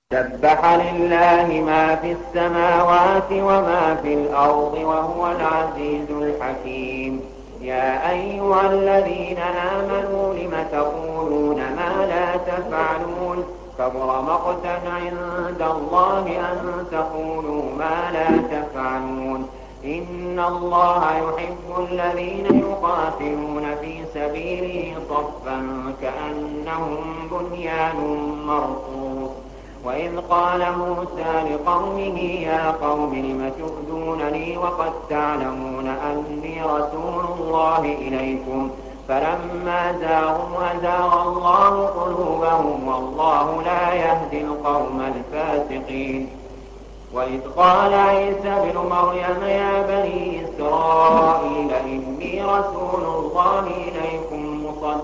سبح لله ما في السماوات وما في الأرض وهو العزيز الحكيم. يا أيها الذين آمنوا لم تقولون ما لا تفعلون كبر مقتا عند الله أن تقولوا ما لا تفعلون. إن الله يحب الذين يقاتلون في سبيله صفا كأنهم بنيان مرصوص. وإذ قال موسى لقومه يا قوم لم تؤذونني وقد تعلمون أني رسول الله إليكم فلما زاغوا أزاغ الله قلوبهم والله لا يهدي القوم الفاسقين. وإذ قال عيسى ابن مريم يا بني إسرائيل إني رسول الله إليكم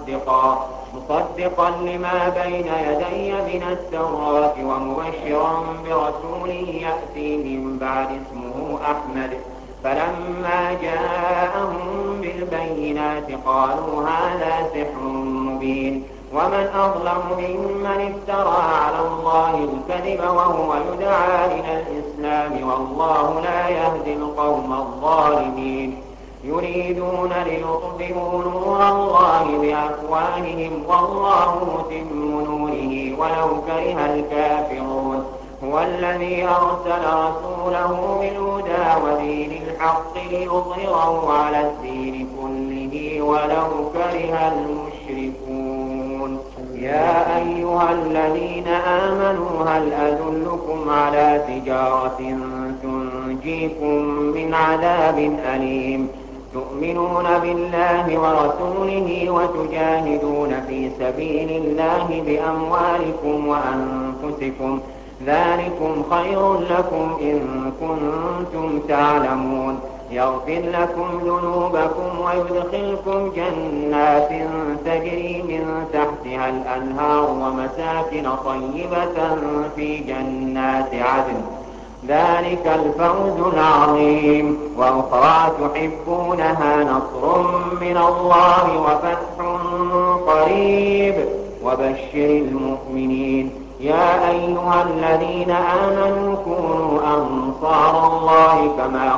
مصدقا لما بين يدي من التوراة ومبشرا برسول يأتي من بعد اسمه أحمد. فلما جاءهم بالبينات قالوا هذا سحر مبين. ومن أظلم ممن افترى على الله الكذب وهو يدعى إلى الإسلام والله لا يهدي القوم الظالمين. يريدون ليطفئوا نور الله بأفواههم والله متم نوره ولو كره الكافرون. هو الذي أرسل رسوله بالهدى ودين الحق ليظهره على الدين كله ولو كره المشركون. يا أيها الذين آمنوا هل أدلكم على تجارة تنجيكم من عذاب أليم تؤمنون بالله ورسوله وتجاهدون في سبيل الله بأموالكم وأنفسكم ذلكم خير لكم إن كنتم تعلمون. يغفر لكم ذنوبكم ويدخلكم جنات تجري من تحتها الأنهار ومساكن طيبة في جنات عدن ذلك الفوز العظيم. وأخرى تحبونها نصر من الله وفتح قريب وبشر المؤمنين. يا أيها الذين آمنوا كونوا أنصار الله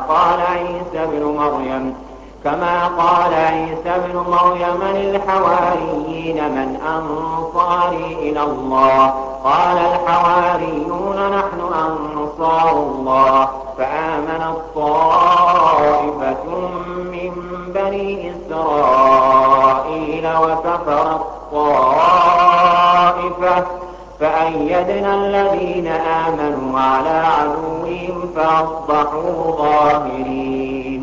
كما قال عيسى بن مريم للحواريين من أنصاري إلى الله قال الحواريون نحن أنصار الله. فآمنت طائفة من بني إسرائيل وكفرت طائفة فأيدنا الذين آمنوا على عدوهم فأصبحوا ظاهرين.